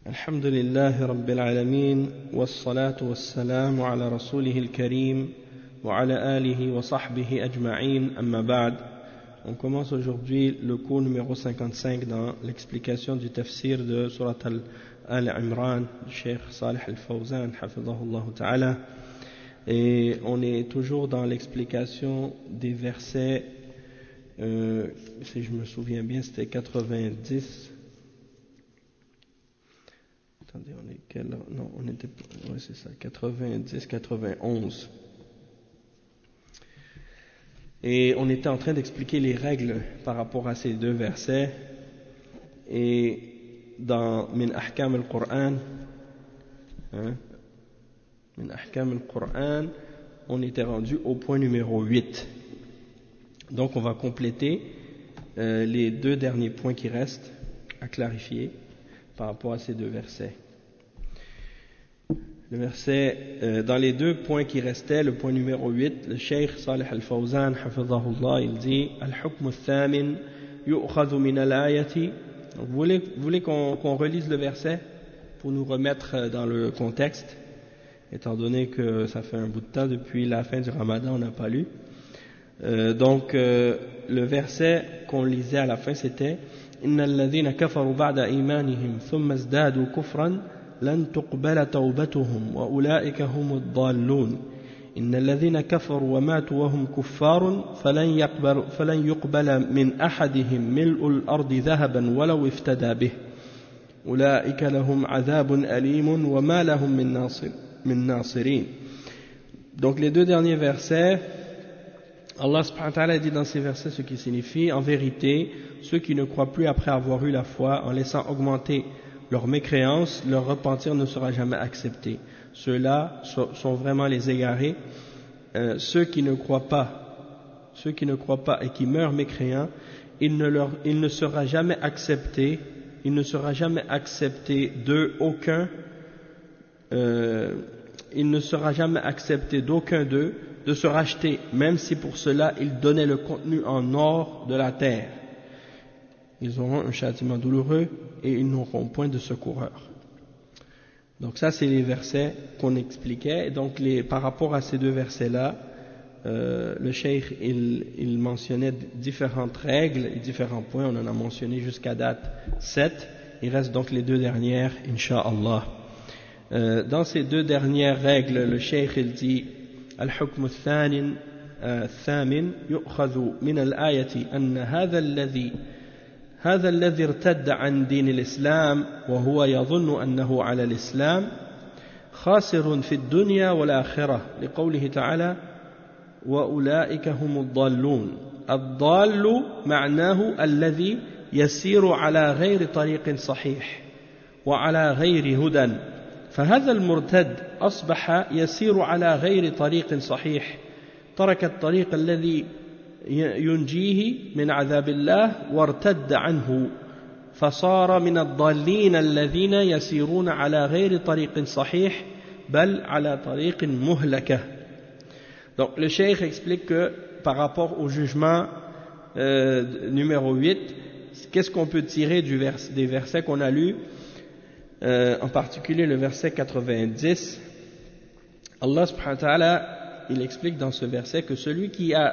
الحمد لله رب العالمين والصلاة والسلام على رسوله الكريم وعلى آله وصحبه أجمعين أما بعد. On commence aujourd'hui le cours numéro 55 dans l'explication du tafsir de Surat Al-Imran du Cheikh Salih Al-Fawzan hafidhahullah ta'ala, et on est toujours dans l'explication des versets, si je me souviens bien c'était 90. Attendez, on est quel? Non, on était, ouais, c'est ça, 90, 91. Et on était en train d'expliquer les règles par rapport à ces deux versets. Et dans Min Ahkam al-Qur'an, Min Ahkam al-Qur'an, on était rendu au point numéro 8. Donc on va compléter les deux derniers points qui restent à clarifier par rapport à ces deux versets. Le verset, dans les deux points qui restaient, le point numéro 8, le Cheikh Salih Al-Fawzan hafidhahullah, il dit Al-Hukm al-Thamin yu'khadhu min al-ayati. Vous voulez qu'on relise le verset pour nous remettre dans le contexte, étant donné que ça fait un bout de temps depuis la fin du Ramadan, on n'a pas lu. Donc le verset qu'on lisait à la fin, c'était إن الذين كفروا بعد إيمانهم ثم ازدادوا كفرا لن تقبل توبتهم وأولئك هم الضالون إن الذين كفروا وماتوا وهم كفار فلن يقبل من أحدهم ملء الأرض ذهبا ولو افتدى به أولئك لهم عذاب أليم وما لهم من ناصرين. Donc les deux derniers versets, Allah subhanahu wa ta'ala dit dans ces versets ce qui signifie en vérité ceux qui ne croient plus après avoir eu la foi, en laissant augmenter leur mécréance, leur repentir ne sera jamais accepté. Ceux-là sont vraiment les égarés. Ceux qui ne croient pas et qui meurent mécréants, il ne sera jamais accepté d'aucun d'eux de se racheter, même si pour cela ils donnaient le contenu en or de la terre. Ils auront un châtiment douloureux et ils n'auront point de secoureur. Donc ça c'est les versets qu'on expliquait. Et donc par rapport à ces deux versets-là, le cheikh il mentionnait différentes règles et différents points. On en a mentionné jusqu'à date 7. Il reste donc les deux dernières, Inch'Allah. Dans ces deux dernières règles, le cheikh il dit الحكم الثامن يؤخذ من الآية أن هذا الذي ارتد عن دين الإسلام وهو يظن أنه على الإسلام خاسر في الدنيا والآخرة لقوله تعالى وأولئك هم الضالون. الضال معناه الذي يسير على غير طريق صحيح وعلى غير هدى، فهذا المرتد أصبح يسير على غير طريق صحيح، ترك الطريق الذي ينجيه من عذاب الله وارتد عنه، فصار من الضالين الذين يسيرون على غير طريق صحيح بل على طريق مهلكة. Donc le cheikh explique que par rapport au jugement numéro 8, qu'est-ce qu'on peut tirer des versets qu'on a lus, en particulier le verset 90. Allah subhanahu wa ta'ala il explique dans ce verset que celui qui a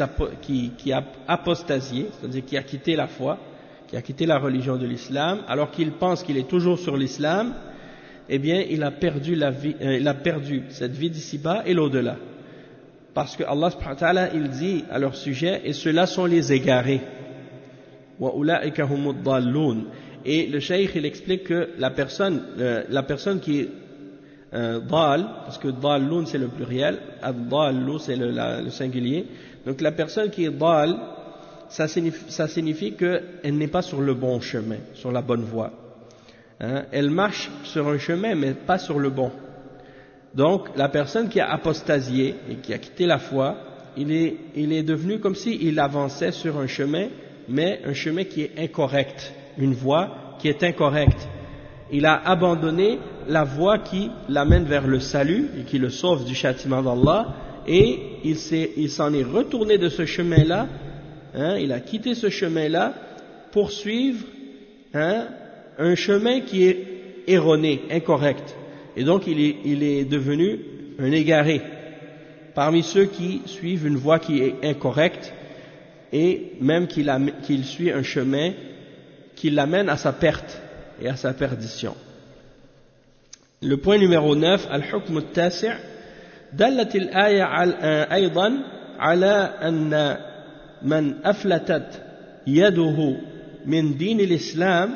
apostasié, c'est-à-dire qui a quitté la foi, qui a quitté la religion de l'islam, alors qu'il pense qu'il est toujours sur l'islam, eh bien il a perdu cette vie d'ici-bas et l'au-delà. Parce que Allah subhanahu wa ta'ala il dit à leur sujet, et ceux-là sont les égarés. Wa ulaika humud dallun. Et le cheikh il explique que la personne qui est dal, parce que dallun c'est le pluriel, ad-dallu c'est le singulier, donc la personne qui est dal, ça signifie qu'elle n'est pas sur le bon chemin, sur la bonne voie, elle marche sur un chemin mais pas sur le bon. Donc la personne qui a apostasié et qui a quitté la foi, il est devenu comme s'il avançait sur un chemin, mais un chemin qui est incorrect, une voie qui est incorrecte. Il a abandonné la voie qui l'amène vers le salut et qui le sauve du châtiment d'Allah, et il s'en est retourné de ce chemin-là, il a quitté ce chemin-là pour suivre un chemin qui est erroné, incorrect. Et donc il est devenu un égaré parmi ceux qui suivent une voie qui est incorrecte et même qu'il suit un chemin qui l'amène à sa perte et à sa perdition. Le point numéro 9, al-hukm al-tasi' دلت الآية أيضا على أن من أفلتت يده من دين الإسلام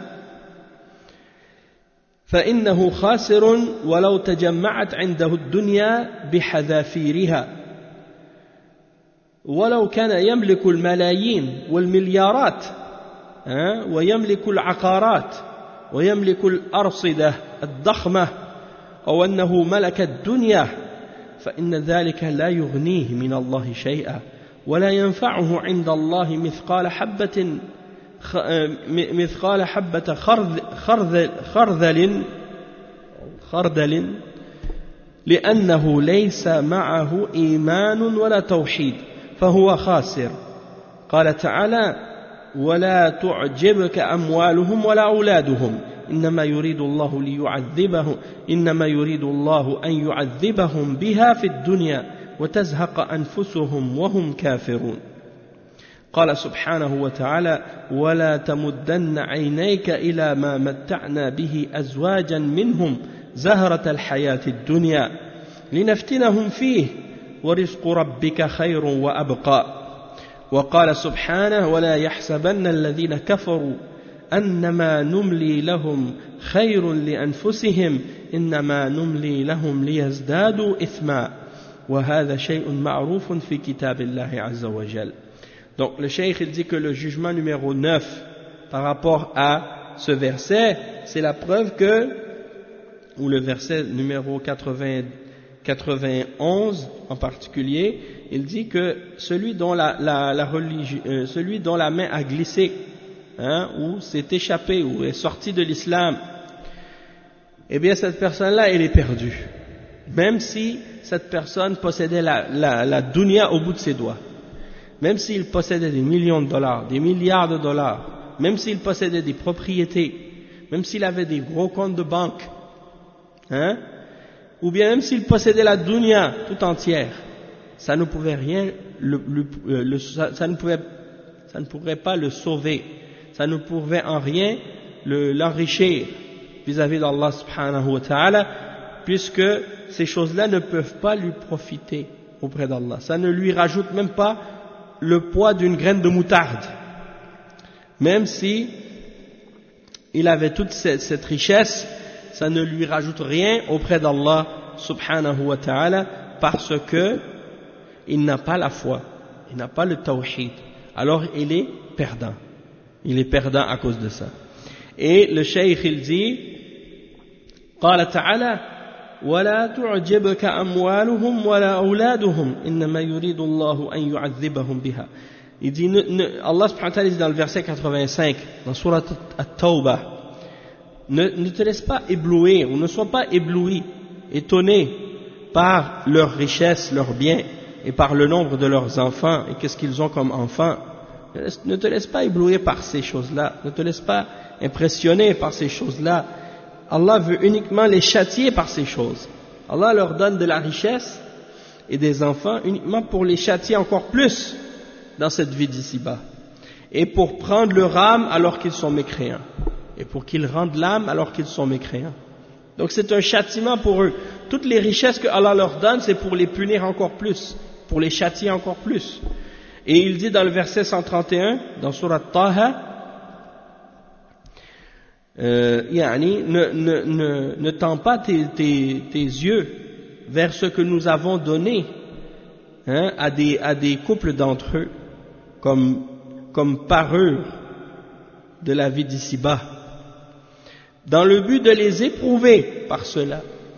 فإنه خاسر ولو تجمعت عنده الدنيا بحذافيرها ولو كان يملك الملايين والمليارات ويملك العقارات ويملك الأرصدة الضخمة أو أنه ملك الدنيا فإن ذلك لا يغنيه من الله شيئا ولا ينفعه عند الله مثقال حبة خردل لأنه ليس معه إيمان ولا توحيد فهو خاسر. قال تعالى ولا تعجبك أموالهم ولا أولادهم إنما يريد الله أن يعذبهم بها في الدنيا وتزهق أنفسهم وهم كافرون. قال سبحانه وتعالى ولا تمدن عينيك إلى ما متعنا به أزواجا منهم زهرة الحياة الدنيا لنفتنهم فيه ورزق ربك خير وأبقى. وقال سبحانه ولا يحسبن الذين كفروا أنما نملي لهم خير لأنفسهم إنما نملي لهم ليزدادوا إثما وهذا شيء معروف في كتاب الله عز وجل. Donc le cheikh il dit que le jugement numéro 9 par rapport à ce verset, c'est la preuve que, ou le verset numéro 91 en particulier, il dit que celui dont celui dont la main a glissé, ou s'est échappé, ou est sorti de l'islam, eh bien cette personne-là, elle est perdue. Même si cette personne possédait la dunya au bout de ses doigts. Même s'il possédait des millions de dollars, des milliards de dollars, même s'il possédait des propriétés, même s'il avait des gros comptes de banque, ou bien même s'il possédait la dunya tout entière, ça ne pouvait rien, ça ne pourrait pas le sauver, ça ne pouvait en rien l'enrichir vis-à-vis d'Allah subhanahu wa ta'ala, puisque ces choses-là ne peuvent pas lui profiter auprès d'Allah. Ça ne lui rajoute même pas le poids d'une graine de moutarde. Même si il avait toute cette richesse, ça ne lui rajoute rien auprès d'Allah subhanahu wa ta'ala, parce que il n'a pas la foi, il n'a pas le tawhid. Alors il est perdant. Il est perdant à cause de ça. Et le cheikh il dit قال تعالى ولا تعجبك أموالهم ولا أولادهم إنما يريد الله أن يعذبهم بها. Il dit, Allah subhanahu wa ta'ala dit dans le verset 85 dans Surat At-Tawbah, ne te laisse pas éblouir, ou ne sois pas ébloui, étonné par leur richesse, leurs biens, et par le nombre de leurs enfants, et qu'est-ce qu'ils ont comme enfants. Ne te laisse pas éblouir par ces choses-là, ne te laisse pas impressionner par ces choses-là. Allah veut uniquement les châtier par ces choses. Allah leur donne de la richesse et des enfants uniquement pour les châtier encore plus dans cette vie d'ici-bas, et pour prendre leur âme alors qu'ils sont mécréants, et pour qu'ils rendent l'âme alors qu'ils sont mécréants. Donc c'est un châtiment pour eux. Toutes les richesses que Allah leur donne, c'est pour les punir encore plus, pour les châtier encore plus. Et il dit dans le verset 131 dans Surat Taha, ne tends pas tes yeux vers ce que nous avons donné à des couples d'entre eux comme parure de la vie d'ici-bas, dans le but de les éprouver par cela.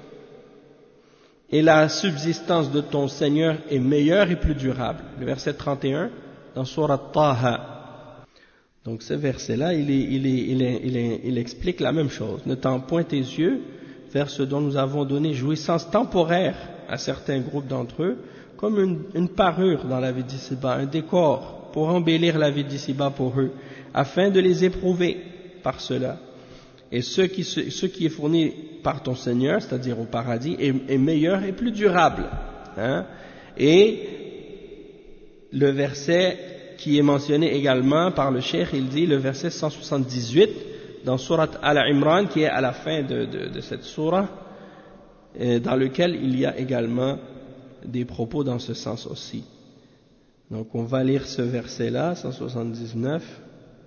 Et la subsistance de ton Seigneur est meilleure et plus durable. Le verset 31 dans Surat Taha. Donc ce verset-là, il explique la même chose. Ne tends point tes yeux vers ce dont nous avons donné jouissance temporaire à certains groupes d'entre eux, comme une parure dans la vie d'ici-bas, un décor pour embellir la vie d'ici-bas pour eux, afin de les éprouver par cela. Et ce qui est fourni par ton Seigneur, c'est-à-dire au paradis, est meilleur et plus durable. Hein? Et le verset qui est mentionné également par le cheikh, il dit le verset 178 dans Surat Al-Imran, qui est à la fin de cette surah, dans lequel il y a également des propos dans ce sens aussi. Donc on va lire ce verset-là, 179.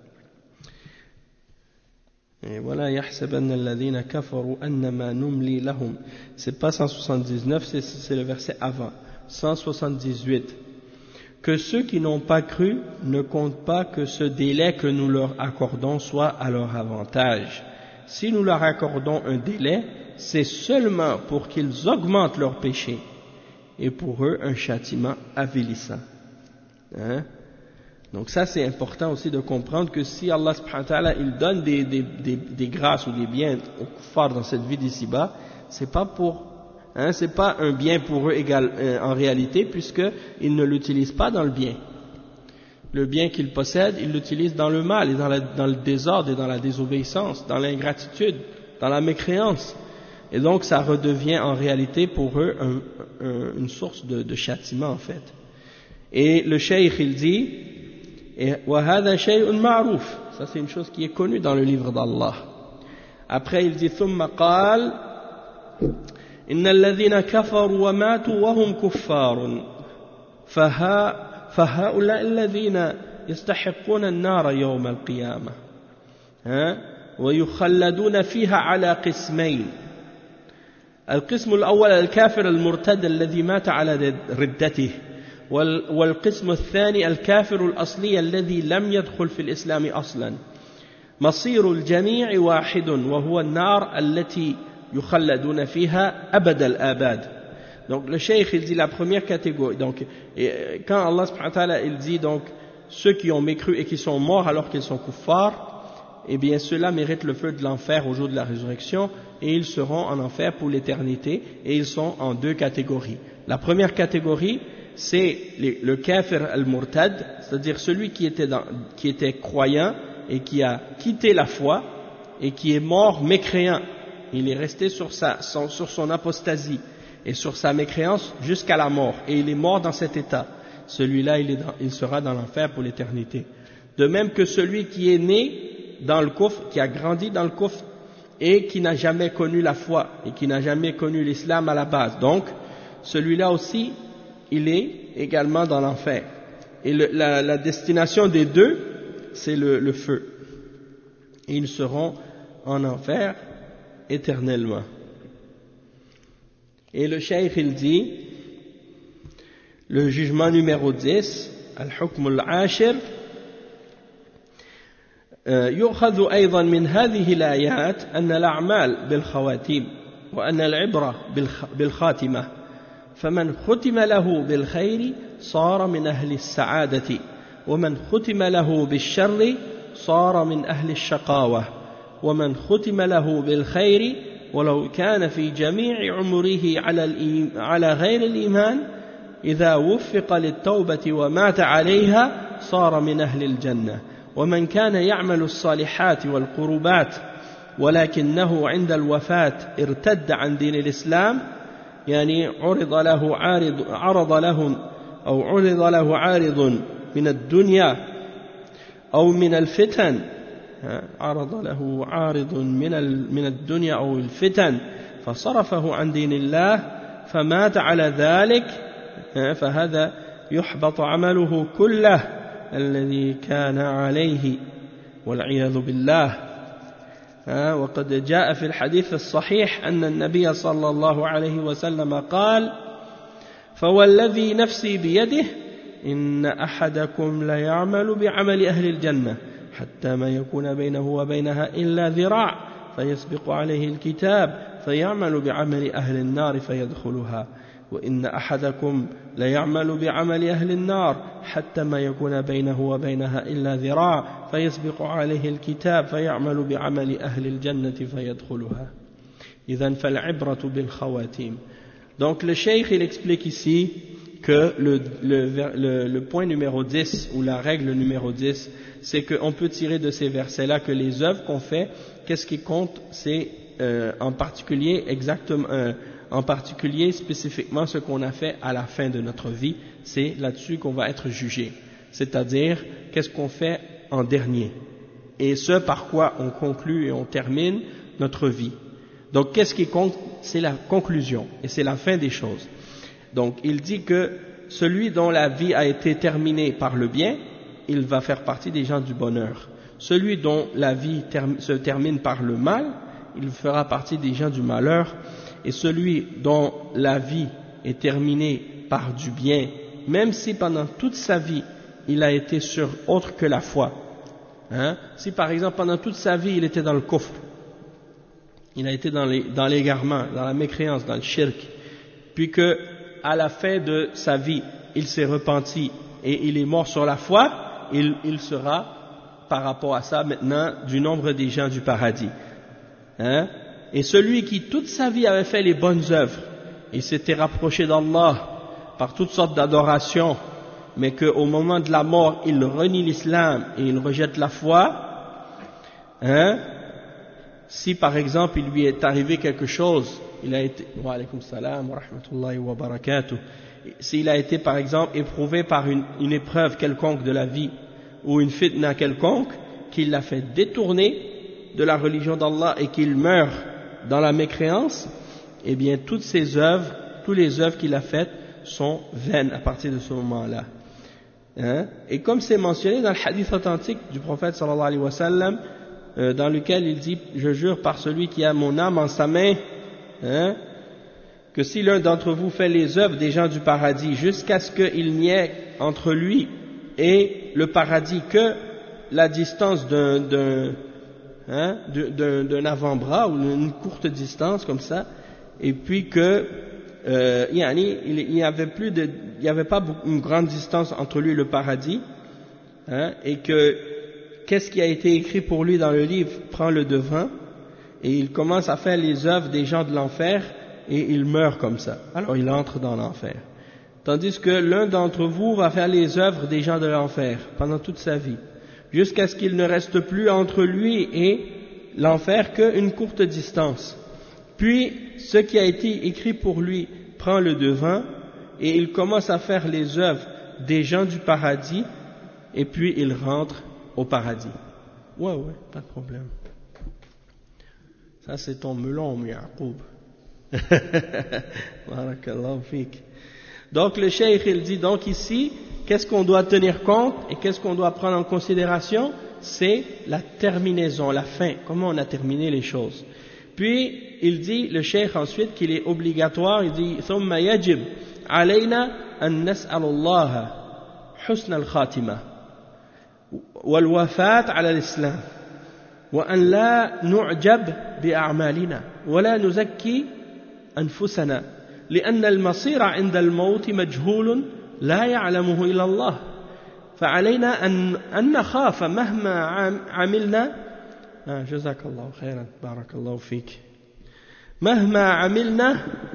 Et voilà, يحسبن الذين كفروا أنما نملي لهم. C'est pas 179, c'est le verset avant. 178. Que ceux qui n'ont pas cru ne comptent pas que ce délai que nous leur accordons soit à leur avantage. Si nous leur accordons un délai, c'est seulement pour qu'ils augmentent leur péché et pour eux un châtiment avilissant. Hein? Donc ça c'est important aussi de comprendre que si Allah subhanahu wa ta'ala il donne des grâces ou des biens aux kuffars dans cette vie d'ici-bas, c'est pas un bien pour eux en réalité, puisqu'ils ne l'utilisent pas dans le bien. Le bien qu'ils possèdent, ils l'utilisent dans le mal, et dans le désordre, et dans la désobéissance, dans l'ingratitude, dans la mécréance. Et donc ça redevient en réalité pour eux une source de châtiment en fait. Et le cheikh il dit, وَهَذَا شَيْءٌ مَعْرُوفٌ, ça c'est une chose qui est connue dans le livre d'Allah. Après il dit ثُمَّ قال إن الذين كفروا وماتوا وهم كفار فهؤلاء الذين يستحقون النار يوم القيامة ويخلدون فيها على قسمين. القسم الأول الكافر المرتد الذي مات على ردته، والقسم الثاني الكافر الأصلي الذي لم يدخل في الإسلام أصلا. مصير الجميع واحد وهو النار التي يخلدون فيها أبد الآباد. Donc le cheikh il dit la première catégorie. Donc quand Allah subhanahu wa ta'ala il dit donc ceux qui ont mécru et qui sont morts alors qu'ils sont kuffars, eh bien ceux-là méritent le feu de l'enfer au jour de la résurrection et ils seront en enfer pour l'éternité, et ils sont en deux catégories. La première catégorie c'est le kafir al-murtad, c'est-à-dire celui qui était croyant et qui a quitté la foi et qui est mort mécréant. Il est resté sur son apostasie et sur sa mécréance jusqu'à la mort, et il est mort dans cet état. Celui-là, il sera dans l'enfer pour l'éternité. De même que celui qui est né dans le kufr, qui a grandi dans le kufr, et qui n'a jamais connu la foi, et qui n'a jamais connu l'islam à la base. Donc, celui-là aussi, il est également dans l'enfer. Et la destination des deux, c'est le feu. Et ils seront en enfer éternellement. Et le cheikh il dit, le jugement numéro 10, al-hukm al-ashir, يؤخذ أيضا من هذه الآيات أن الأعمال بالخواتيم وأن العبرة بالخاتمة، فمن ختم له بالخير صار من أهل السعادة، ومن ختم له بالشر صار من أهل الشقاوة، ومن ختم له بالخير ولو كان في جميع عمره على غير الإيمان إذا وفق للتوبة ومات عليها صار من أهل الجنة. ومن كان يعمل الصالحات والقربات ولكنه عند الوفاة ارتد عن دين الإسلام، يعني عرض له عارض من الدنيا أو من الفتن، عرض له عارض من الدنيا أو الفتن فصرفه عن دين الله فمات على ذلك، فهذا يحبط عمله كله الذي كان عليه والعياذ بالله. وقد جاء في الحديث الصحيح أن النبي صلى الله عليه وسلم قال: فوالذي نفسي بيده إن أحدكم ليعمل بعمل أهل الجنة حتى ما يكون بينه وبينها إلا ذراع فيسبق عليه الكتاب فيعمل بعمل أهل النار فيدخلها، وإن أحدكم ليعمل بعمل أهل النار حتى ما يكون بينه وبينها إلا ذراع فيسبق عليه الكتاب فيعمل بعمل أهل الجنة فيدخلها. إذن فالعبرة بالخواتيم. Donc le cheikh il explique ici que le point numéro 10 ou la règle numéro 10, c'est qu'on peut tirer de ces versets-là que les œuvres qu'on fait, qu'est-ce qui compte, c'est en particulier spécifiquement ce qu'on a fait à la fin de notre vie, c'est là-dessus qu'on va être jugé. C'est-à-dire, qu'est-ce qu'on fait en dernier, et ce par quoi on conclut et on termine notre vie. Donc qu'est-ce qui compte, c'est la conclusion, et c'est la fin des choses. Donc il dit que celui dont la vie a été terminée par le bien, il va faire partie des gens du bonheur. Celui dont la vie se termine par le mal, il fera partie des gens du malheur. Et celui dont la vie est terminée par du bien, même si pendant toute sa vie il a été sur autre que la foi, si par exemple pendant toute sa vie il était dans le kufr, il a été dans l'égarement, dans la mécréance, dans le shirk, puis que à la fin de sa vie il s'est repenti et il est mort sur la foi, il sera par rapport à ça maintenant du nombre des gens du paradis. Et celui qui toute sa vie avait fait les bonnes œuvres, il s'était rapproché d'Allah par toutes sortes d'adorations, mais qu'au moment de la mort il renie l'islam et il rejette la foi, si par exemple il lui est arrivé quelque chose, il a été, wa alaykum salam wa rahmatullahi wa barakatuh, s'il a été par exemple éprouvé par une épreuve quelconque de la vie ou une fitna quelconque qui l'a fait détourner de la religion d'Allah et qu'il meurt dans la mécréance, eh bien toutes ses œuvres, toutes les œuvres qu'il a faites sont vaines à partir de ce moment-là. Et comme c'est mentionné dans le hadith authentique du prophète sallallahu alayhi wa sallam, dans lequel il dit: je jure par celui qui a mon âme en sa main, que si l'un d'entre vous fait les œuvres des gens du paradis jusqu'à ce qu'il n'y ait entre lui et le paradis que la distance d'un avant-bras ou une courte distance comme ça, et puis que il n'y avait pas une grande distance entre lui et le paradis, et que qu'est-ce qui a été écrit pour lui dans le livre prend le devant, et il commence à faire les œuvres des gens de l'enfer et il meurt comme ça, alors il entre dans l'enfer. Tandis que l'un d'entre vous va faire les œuvres des gens de l'enfer pendant toute sa vie, jusqu'à ce qu'il ne reste plus entre lui et l'enfer qu'une courte distance. Puis, ce qui a été écrit pour lui prend le devant et il commence à faire les œuvres des gens du paradis et puis il rentre au paradis. Ouais, pas de problème. Ça c'est ton melon, Ya'qoub. Barakallahu fik. Donc le cheikh il dit donc ici, qu'est-ce qu'on doit tenir compte et qu'est-ce qu'on doit prendre en considération? C'est la terminaison, la fin, comment on a terminé les choses. Puis il dit, le cheikh ensuite, qu'il est obligatoire, il dit ثم يجب علينا أن نسأل الله حسن الخاتمة والوفاة على الإسلام وأن لا نعجب بأعمالنا ولا نزكي أنفسنا لأن المصير عند الموت مجهول لا يعلمه إلا الله فعلينا أن نخاف مهما عملنا جزاك الله خيرا بارك الله فيك مهما عملنا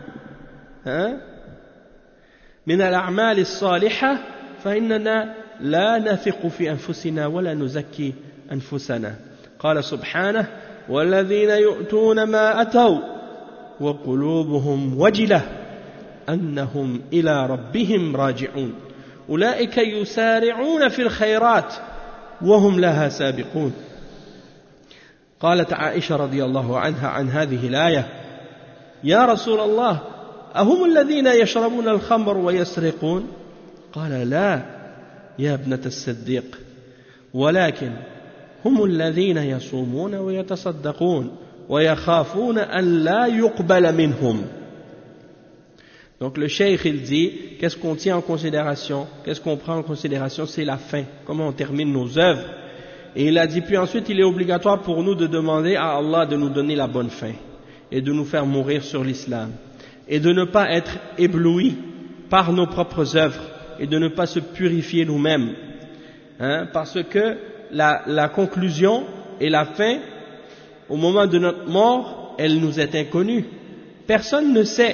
من الأعمال الصالحة فإننا لا نثق في أنفسنا ولا نزكي أنفسنا قال سبحانه والذين يؤتون ما أتوا وقلوبهم وجلة أنهم إلى ربهم راجعون أولئك يسارعون في الخيرات وهم لها سابقون. قالت عائشة رضي الله عنها عن هذه الآية يا رسول الله أهم الذين يشربون الخمر ويسرقون؟ قال لا يا ابنة الصديق ولكن هم الذين يصومون ويتصدقون ويخافون أن لا يقبل منهم. Donc le cheikh il dit, qu'est-ce qu'on tient en considération, qu'est-ce qu'on prend en considération, c'est la fin, comment on termine nos œuvres. Et il a dit, puis ensuite il est obligatoire pour nous de demander à Allah de nous donner la bonne fin et de nous faire mourir sur l'islam et de ne pas être éblouis par nos propres œuvres et de ne pas se purifier nous-mêmes, parce que la conclusion et la fin au moment de notre mort elle nous est inconnue. Personne ne sait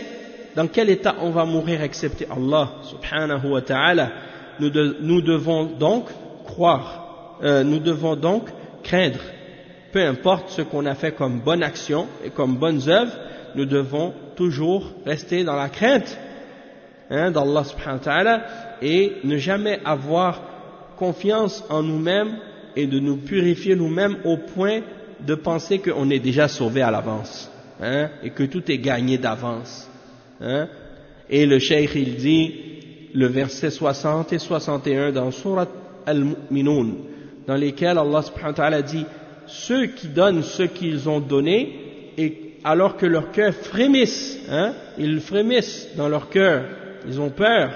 dans quel état on va mourir excepté Allah subhanahu wa ta'ala. Nous devons donc croire, nous devons donc craindre, peu importe ce qu'on a fait comme bonne action et comme bonnes œuvres, nous devons toujours rester dans la crainte d'Allah subhanahu wa ta'ala et ne jamais avoir confiance en nous-mêmes et de nous purifier nous-mêmes au point de penser qu'on est déjà sauvé à l'avance et que tout est gagné d'avance. Et le cheikh il dit, le verset 60 et 61 dans Surat Al-Mu'minun, dans lesquels Allah subhanahu wa ta'ala dit, ceux qui donnent ce qu'ils ont donné, et alors que leur cœur frémisse, ils frémissent dans leur cœur, ils ont peur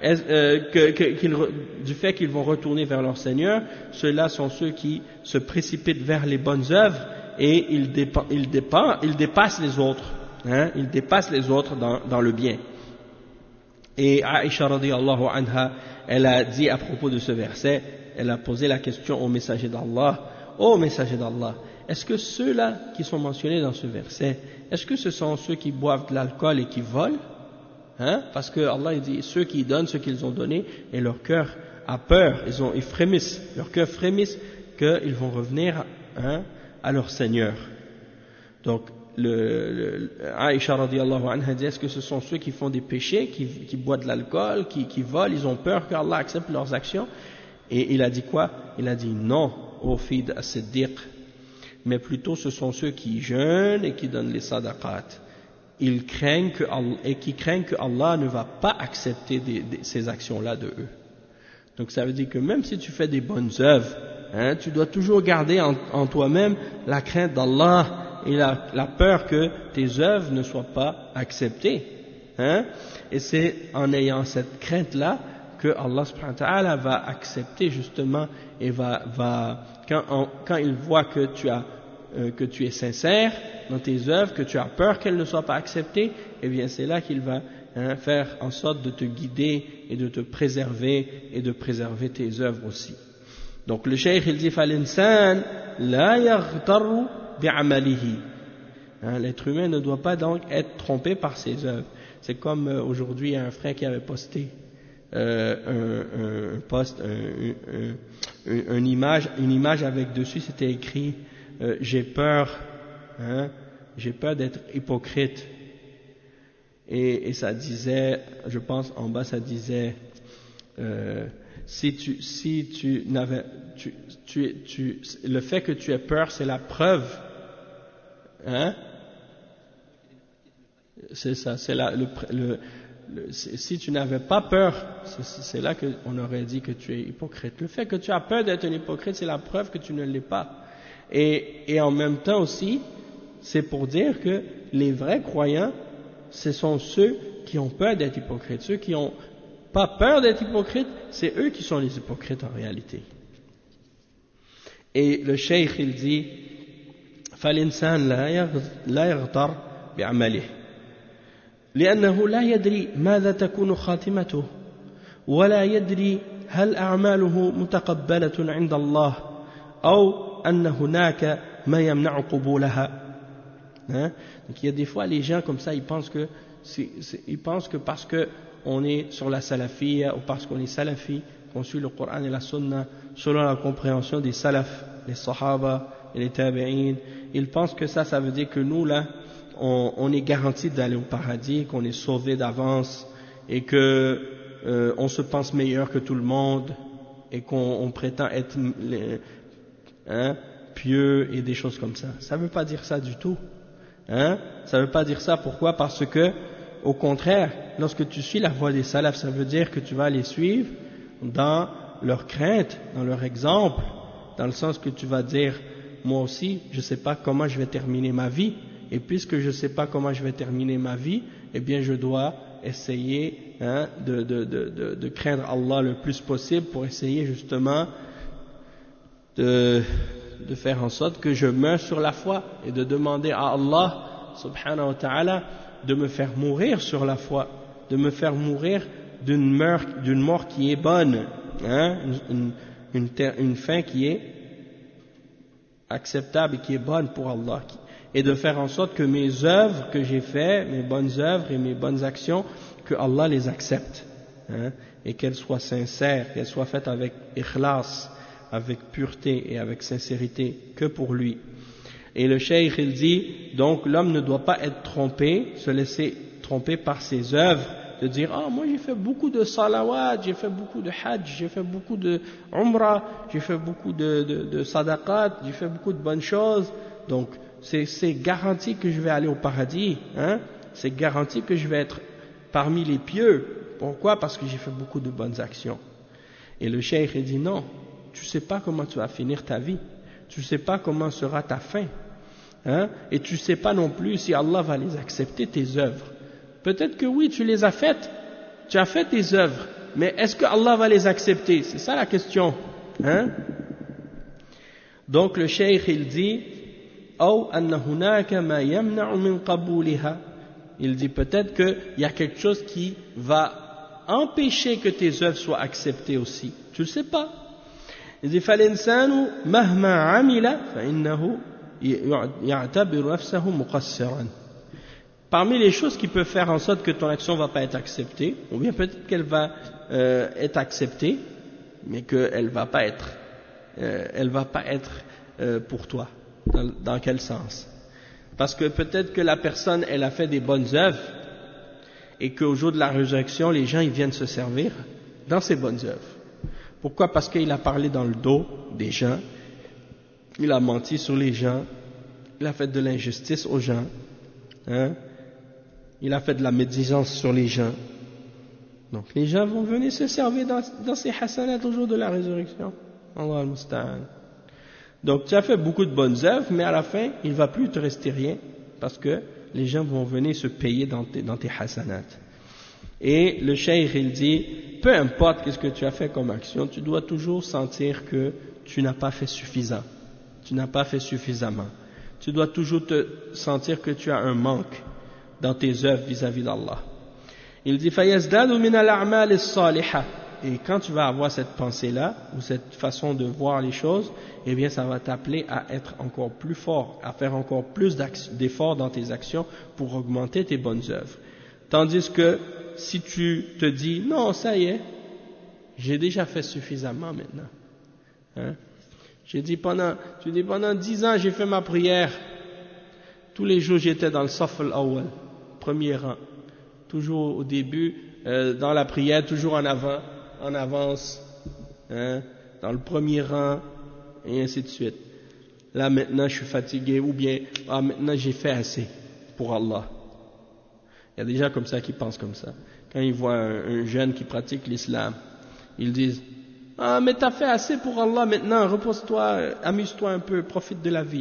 du fait qu'ils vont retourner vers leur Seigneur, ceux-là sont ceux qui se précipitent vers les bonnes œuvres et ils dépassent les autres, ils dépassent les autres dans le bien. Et Aïcha radiyallahu anha, elle a dit à propos de ce verset, elle a posé la question au messager d'Allah, ô messager d'Allah, est-ce que ceux-là qui sont mentionnés dans ce verset, est-ce que ce sont ceux qui boivent de l'alcool et qui volent? Parce que Allah il dit, ceux qui donnent ce qu'ils ont donné et leur cœur a peur, ils frémissent, leur cœur frémisse qu'ils vont revenir à leur Seigneur. Donc, Aïcha radiyallahu anha dit, est-ce que ce sont ceux qui font des péchés, qui boivent de l'alcool, qui volent, ils ont peur qu'Allah accepte leurs actions? Et il a dit quoi? Il a dit non, ô fille as-Siddiq, mais plutôt ce sont ceux qui jeûnent et qui donnent les sadaqat. Ils craignent que Allah ne va pas accepter ces actions-là de eux. Donc ça veut dire que même si tu fais des bonnes œuvres, tu dois toujours garder en toi-même la crainte d'Allah et la peur que tes œuvres ne soient pas acceptées. Et c'est en ayant cette crainte-là que Allah subhanahu wa ta'ala va accepter justement et quand il voit que tu es sincère dans tes œuvres, que tu as peur qu'elles ne soient pas acceptées, eh bien c'est là qu'il va faire en sorte de te guider et de te préserver et de préserver tes œuvres aussi. Donc le cheikh il dit فَالْإِنسَانِ لَا يَغْتَرُّ بِعَمَلِهِ. L'être humain ne doit pas donc être trompé par ses œuvres. C'est comme aujourd'hui un frère qui avait posté une image avec dessus c'était écrit j'ai peur d'être hypocrite et ça disait, je pense en bas ça disait le fait que tu aies peur c'est la preuve c'est ça, c'est si tu n'avais pas peur, c'est là qu'on aurait dit que tu es hypocrite. Le fait que tu as peur d'être un hypocrite, c'est la preuve que tu ne l'es pas. Et en même temps aussi, c'est pour dire que les vrais croyants, ce sont ceux qui ont peur d'être hypocrites. Ceux qui n'ont pas peur d'être hypocrites, c'est eux qui sont les hypocrites en réalité. Et le cheikh, il dit, فَالْإِنسَانِ لَا يَغْتَرْ بِعَمَلِهِ لأنه لا يدري ماذا تكون خاتمته ولا يدري هل أعماله متقبلة عند الله أو أن هناك ما يمنع قبولها. Donc il y a des fois les gens comme ça ils pensent que parce que on est sur la salafiyya ou parce qu'on est salafi qu'on suit le Coran et la Sunna selon la compréhension des salaf, les sahaba et les tabi'in, ils pensent que ça veut dire que nous là on est garanti d'aller au paradis, qu'on est sauvé d'avance et que on se pense meilleur que tout le monde et qu'on prétend être pieux et des choses comme ça. Ça ne veut pas dire ça du tout. Ça ne veut pas dire ça. Pourquoi? Parce que, au contraire, lorsque tu suis la voie des salafs, ça veut dire que tu vas les suivre dans leur crainte, dans leur exemple, dans le sens que tu vas dire, moi aussi, je ne sais pas comment je vais terminer ma vie. Et puisque je ne sais pas comment je vais terminer ma vie, eh bien je dois essayer de craindre Allah le plus possible pour essayer justement de faire en sorte que je meure sur la foi et de demander à Allah subhanahu wa ta'ala de me faire mourir sur la foi, de me faire mourir d'une mort qui est bonne, une fin qui est acceptable et qui est bonne pour Allah. et de faire en sorte que mes œuvres que j'ai faites, mes bonnes œuvres et mes bonnes actions, que Allah les accepte, hein, et qu'elles soient sincères, qu'elles soient faites avec ikhlas, avec pureté et avec sincérité, que pour lui. Et le cheikh il dit, donc l'homme ne doit pas être trompé, se laisser tromper par ses œuvres, de dire ah moi j'ai fait beaucoup de salawat, j'ai fait beaucoup de hajj, j'ai fait beaucoup de umrah, j'ai fait beaucoup de sadaqat, j'ai fait beaucoup de bonnes choses, donc c'est garanti que je vais aller au paradis, hein, c'est garanti que je vais être parmi les pieux. Pourquoi? Parce que j'ai fait beaucoup de bonnes actions. Et le cheikh il dit non, tu sais pas comment tu vas finir ta vie, tu sais pas comment sera ta fin, hein, et tu sais pas non plus si Allah va les accepter tes œuvres. Peut-être que oui, tu les as faites, tu as fait tes œuvres, mais est-ce que Allah va les accepter? C'est ça la question, hein? Donc le cheikh il dit il dit peut-être qu'il y a quelque chose qui va empêcher que tes œuvres soient acceptées aussi, tu ne sais pas. Il dit فَالْإِنسَانُ مَهْمَا عَمِلَ فَإِنَّهُ يَعْتَبِرُ نَفْسَهُ مُقَصِّرًا. Parmi les choses qui peuvent faire en sorte que ton action ne va pas être acceptée, ou bien peut-être qu'elle va être acceptée, mais qu'elle ne va pas être, pour toi. Dans quel sens? Parce que peut-être que la personne, elle a fait des bonnes œuvres, et qu'au jour de la résurrection, les gens ils viennent se servir dans ces bonnes œuvres. Pourquoi? Parce qu'il a parlé dans le dos des gens, il a menti sur les gens, il a fait de l'injustice aux gens, hein? Il a fait de la médisance sur les gens. Donc les gens vont venir se servir dans ces hasanats au jour de la résurrection. Allah al-Musta'an. Donc tu as fait beaucoup de bonnes œuvres, mais à la fin, il ne va plus te rester rien, parce que les gens vont venir se payer dans tes hasanats. Et le cheikh il dit, peu importe qu'est-ce que tu as fait comme action, tu dois toujours sentir que tu n'as pas fait suffisant. Tu n'as pas fait suffisamment. Tu dois toujours te sentir que tu as un manque dans tes œuvres vis-à-vis d'Allah. Il dit فَيَزْدَادُ مِنَ الْأَعْمَالِ الصَّالِحَةِ. Et quand tu vas avoir cette pensée-là, ou cette façon de voir les choses, eh bien ça va t'appeler à être encore plus fort, à faire encore plus d'efforts dans tes actions pour augmenter tes bonnes œuvres. Tandis que si tu te dis non, ça y est, j'ai déjà fait suffisamment maintenant, hein? Tu dis pendant 10 ans j'ai fait ma prière, tous les jours j'étais dans le saf al-awwal, premier rang, toujours au début, dans la prière, toujours en avance, hein, dans le premier rang, et ainsi de suite. Là maintenant je suis fatigué, ou bien maintenant j'ai fait assez pour Allah. Il y a des gens comme ça qui pensent comme ça. Quand ils voient un jeune qui pratique l'islam, ils disent ah mais t'as fait assez pour Allah, maintenant repose-toi, amuse-toi un peu, profite de la vie.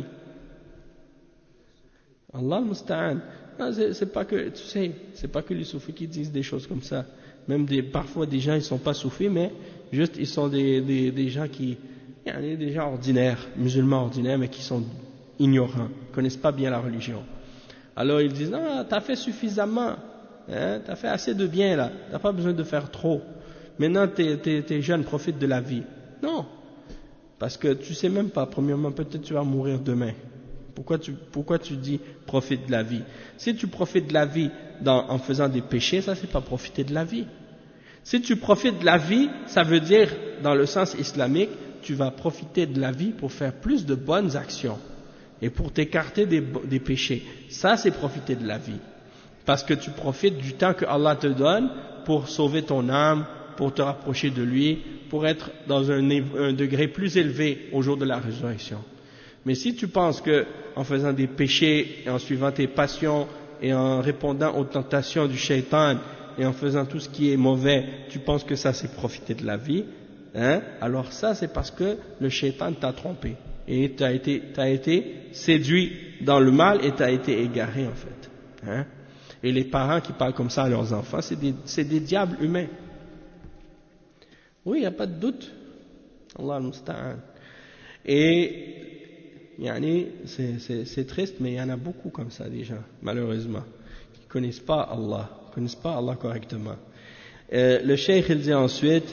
Allah al-Musta'an. C'est pas que, tu sais, c'est pas que les soufis qui disent des choses comme ça. Même parfois des gens ils sont pas soufis, mais juste ils sont des gens qui, des gens ordinaires, musulmans ordinaires, mais qui sont ignorants, connaissent pas bien la religion. Alors ils disent ah t'as fait suffisamment, hein, t'as fait assez de bien là, t'as pas besoin de faire trop. Maintenant t'es jeune, profite de la vie. Non, parce que tu sais même pas. Premièrement, peut-être tu vas mourir demain. Pourquoi tu dis profite de la vie? Si tu profites de la vie en faisant des péchés, ça c'est pas profiter de la vie. Si tu profites de la vie, ça veut dire dans le sens islamique, tu vas profiter de la vie pour faire plus de bonnes actions et pour t'écarter des péchés. Ça c'est profiter de la vie, parce que tu profites du temps que Allah te donne pour sauver ton âme, pour te rapprocher de lui, pour être dans un degré plus élevé au jour de la résurrection. Mais si tu penses que en faisant des péchés et en suivant tes passions et en répondant aux tentations du shaitan et en faisant tout ce qui est mauvais, tu penses que ça c'est profiter de la vie, hein, alors ça c'est parce que le shaitan t'a trompé et t'as été séduit dans le mal et t'as été égaré en fait, hein. Et les parents qui parlent comme ça à leurs enfants, c'est des diables humains. Oui, il n'y a pas de doute. Allah al-Musta'an. Et c'est triste, mais il y en a beaucoup comme ça des gens, malheureusement, qui ne connaissent pas Allah correctement. Le cheikh il dit ensuite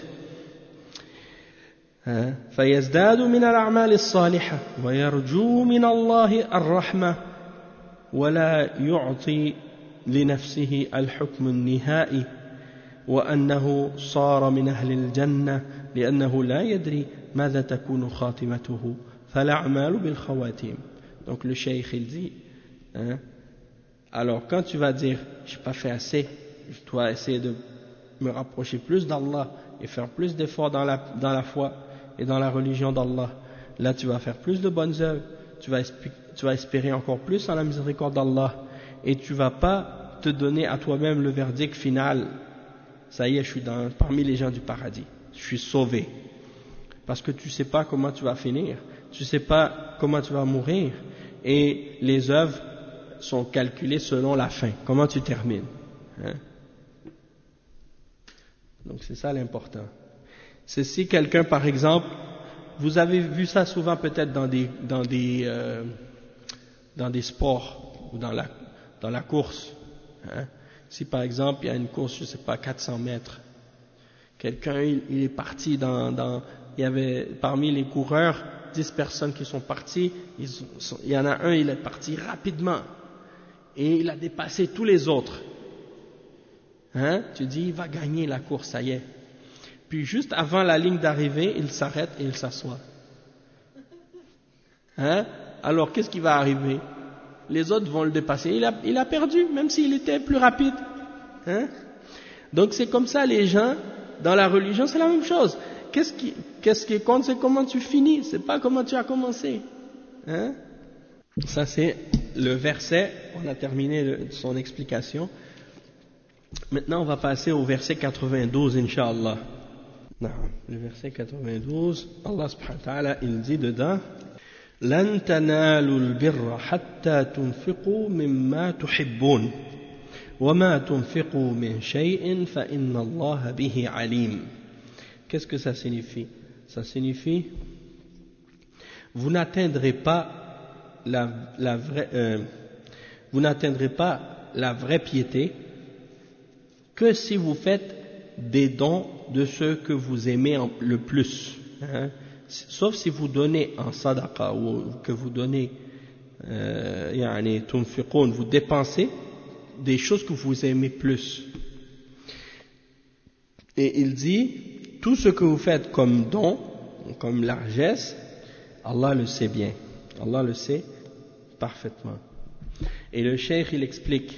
فَيَزْدَادُ مِنَ الْأَعْمَالِ الصَّالِحَةِ وَيَرْجُو مِنَ اللَّهِ الرَّحْمَةِ ولا يعطي لنفسه الحكم النهائي وأنه صار من أهل الجنة لأنه لا يدري ماذا تكون خاتمته فالأعمال بالخواتيم. Donc le cheikh il dit hein, alors quand tu vas dire j'ai pas fait assez, je dois essayer de me rapprocher plus d'Allah et faire plus d'efforts dans la foi et dans la religion d'Allah, là tu vas faire plus de bonnes œuvres, tu vas espérer encore plus en la miséricorde d'Allah et tu vas pas te donner à toi-même le verdict final, ça y est je suis parmi les gens du paradis, je suis sauvé, parce que tu sais pas comment tu vas finir, tu sais pas comment tu vas mourir et les œuvres sont calculées selon la fin, comment tu termines hein? Donc c'est ça l'important. C'est si quelqu'un par exemple, vous avez vu ça souvent peut-être dans des sports ou dans la course hein? Si par exemple il y a une course, je sais pas, 400 mètres, quelqu'un il est parti il y avait parmi les coureurs 10 personnes qui sont parties, il y en a un, il est parti rapidement et il a dépassé tous les autres hein? Tu dis il va gagner la course, ça y est, puis juste avant la ligne d'arrivée il s'arrête et il s'assoit hein? Alors qu'est-ce qui va arriver? Les autres vont le dépasser, il a perdu même s'il était plus rapide hein? Donc c'est comme ça les gens dans la religion, c'est la même chose. Qu'est-ce qui compte, c'est comment tu finis, c'est pas comment tu as commencé hein? Ça c'est le verset, on a terminé son explication. Maintenant on va passer au verset 92 Inch'Allah. Le verset 92, Allah subhanahu wa ta'ala il dit dedans لن تنالوا البر حتى تنفقوا مما تحبون وما تنفقوا من شيء فإن الله به عليم. Qu'est-ce que ça signifie? Ça signifie vous n'atteindrez pas la vraie piété que si vous faites des dons de ceux que vous aimez le plus hein? Sauf si vous donnez en sadaqa ou que vous donnez tunfiqun, vous dépensez des choses que vous aimez plus. Et il dit tout ce que vous faites comme don, comme largesse, Allah le sait bien, Allah le sait parfaitement. Et le cheikh il explique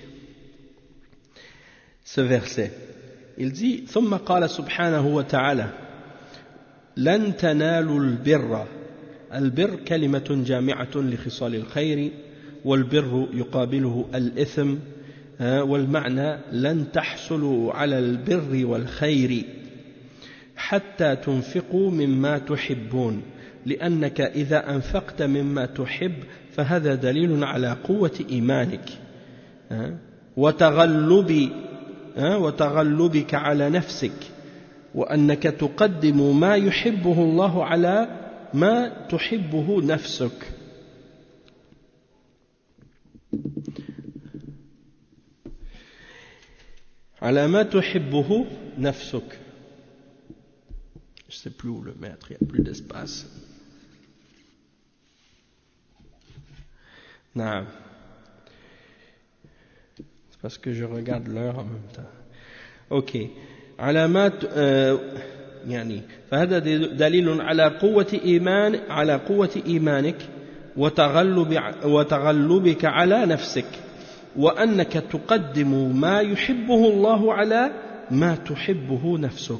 ce verset, il dit ثم قال سبحانه وتعالى لن تنالوا البر. البر كلمة جامعة لخصال الخير والبر يقابله الإثم والمعنى لن تحصلوا على البر والخير حتى تنفقوا مما تحبون لأنك إذا أنفقت مما تحب فهذا دليل على قوة إيمانك وتغلبك على نفسك وأنك تقدم ما يحبه الله على ما تحبه نفسك. على ما تحبه نفسك. Je ne sais plus où le mettre, il n'y a plus d'espace. Non. C'est parce que je regarde l'heure en même temps. Ok. علامات يعني فهذا دليل على قوة إيمانك وتغلبك على نفسك وأنك تقدم ما يحبه الله على ما تحبه نفسك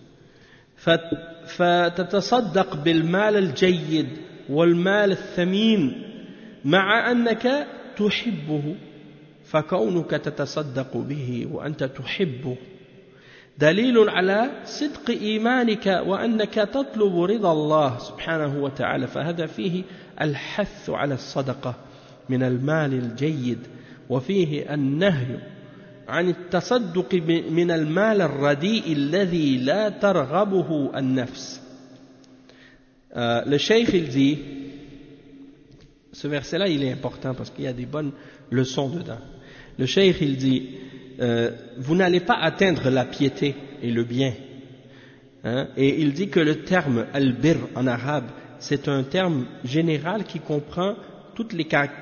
فتتصدق بالمال الجيد والمال الثمين مع أنك تحبه فكونك تتصدق به وأنت تحبه دليل على صدق إيمانك وأنك تطلب رضا الله سبحانه وتعالى فهذا فيه الحث على الصدقة من المال الجيد وفيه النهي عن التصدق من المال الرديء الذي لا ترغبه النفس. Le cheikh il dit, ce verset là il est important parce qu'il y a des bonnes leçons dedans. Le cheikh il dit vous n'allez pas atteindre la piété et le bien hein? Et il dit que le terme al-bir en arabe c'est un terme général qui comprend toutes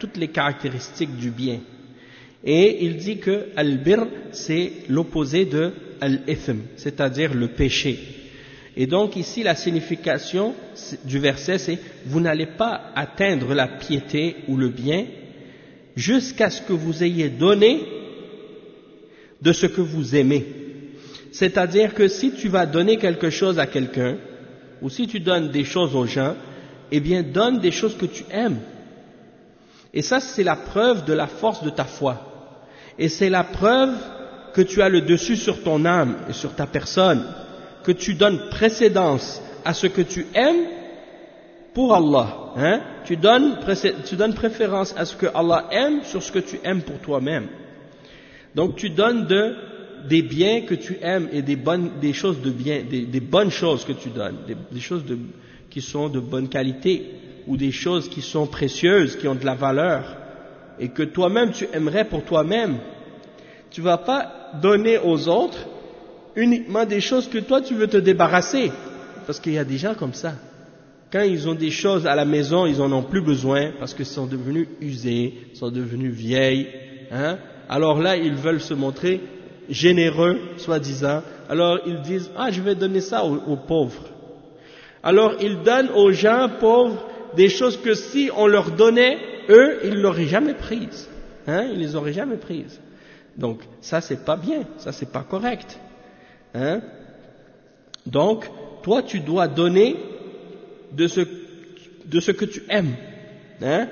toutes les caractéristiques du bien. Et il dit que al-birr, c'est l'opposé de al-ithm, c'est-à-dire le péché. Et donc ici, la signification du verset, c'est « Vous n'allez pas atteindre la piété ou le bien jusqu'à ce que vous ayez donné de ce que vous aimez. » C'est-à-dire que si tu vas donner quelque chose à quelqu'un, ou si tu donnes des choses aux gens, eh bien donne des choses que tu aimes. Et ça, c'est la preuve de la force de ta foi. Et c'est la preuve que tu as le dessus sur ton âme et sur ta personne, que tu donnes précédence à ce que tu aimes pour Allah. Hein? Tu donnes préférence à ce que Allah aime sur ce que tu aimes pour toi-même. Donc tu donnes des biens que tu aimes et des choses de bien, des bonnes choses que tu donnes, des choses qui sont de bonne qualité ou des choses qui sont précieuses, qui ont de la valeur et que toi-même tu aimerais pour toi-même. Tu vas pas donner aux autres uniquement des choses que toi tu veux te débarrasser, parce qu'il y a des gens comme ça. Quand ils ont des choses à la maison, ils en ont plus besoin parce qu'ils sont devenus usés, sont devenus vieilles. Hein? Alors là, ils veulent se montrer généreux, soi-disant. Alors ils disent, je vais donner ça aux pauvres. Alors ils donnent aux gens pauvres des choses que si on leur donnait, eux, ils ne l'auraient jamais prises. Hein? Ils les auraient jamais prises. Donc ça, c'est pas bien, ça, c'est pas correct. Hein? Donc, toi, tu dois donner de ce que tu aimes. Hein?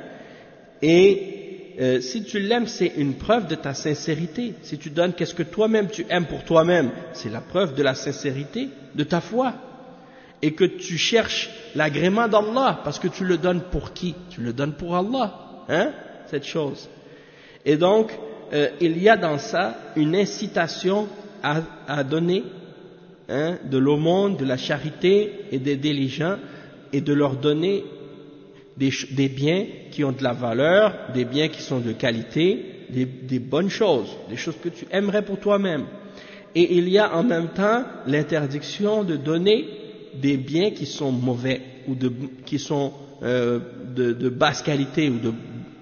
Et si tu l'aimes, c'est une preuve de ta sincérité. Si tu donnes qu'est-ce que toi-même tu aimes pour toi-même, c'est la preuve de la sincérité de ta foi. Et que tu cherches l'agrément d'Allah, parce que tu le donnes pour qui? Tu le donnes pour Allah. Hein? Cette chose. Et donc, il y a dans ça une incitation à donner de l'aumône, de la charité et d'aider les gens et de leur donner des biens qui ont de la valeur, des biens qui sont de qualité, des bonnes choses, des choses que tu aimerais pour toi-même. Et il y a en même temps l'interdiction de donner des biens qui sont mauvais ou qui sont de basse qualité ou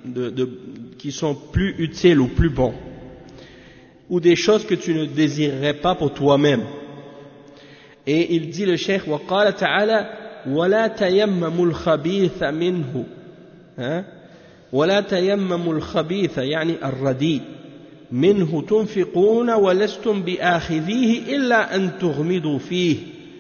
qui sont plus utiles ou plus bons, ou des choses que tu ne désirerais pas pour toi-même. Et il dit le cheikh, وقال تعالى ولا تيمموا الخبيث منه ولا تيمموا الخبيث يعني الرديء منه تنفقون ولستم بآخذيه إلا أن تغمضوا فيه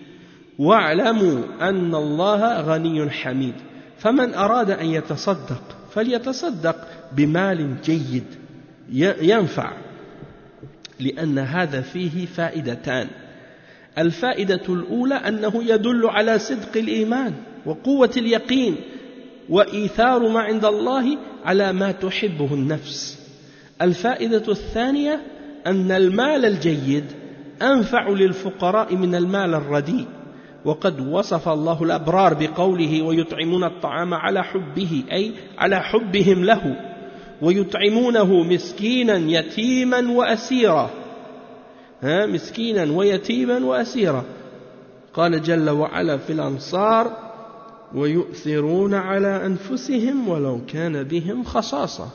واعلموا أن الله غني حميد فمن أراد أن يتصدق فليتصدق بمال جيد ينفع لأن هذا فيه فائدتان. الفائدة الأولى أنه يدل على صدق الإيمان وقوة اليقين وإيثار ما عند الله على ما تحبه النفس. الفائدة الثانية أن المال الجيد أنفع للفقراء من المال الرديء، وقد وصف الله الأبرار بقوله ويطعمون الطعام على حبه أي على حبهم له ويطعمونه مسكينا يتيما وأسيرا مسكينا ويتيما وأسيرا. قال جل وعلا في الأنصار ويؤثرون على أنفسهم ولو كان بهم خصاصة.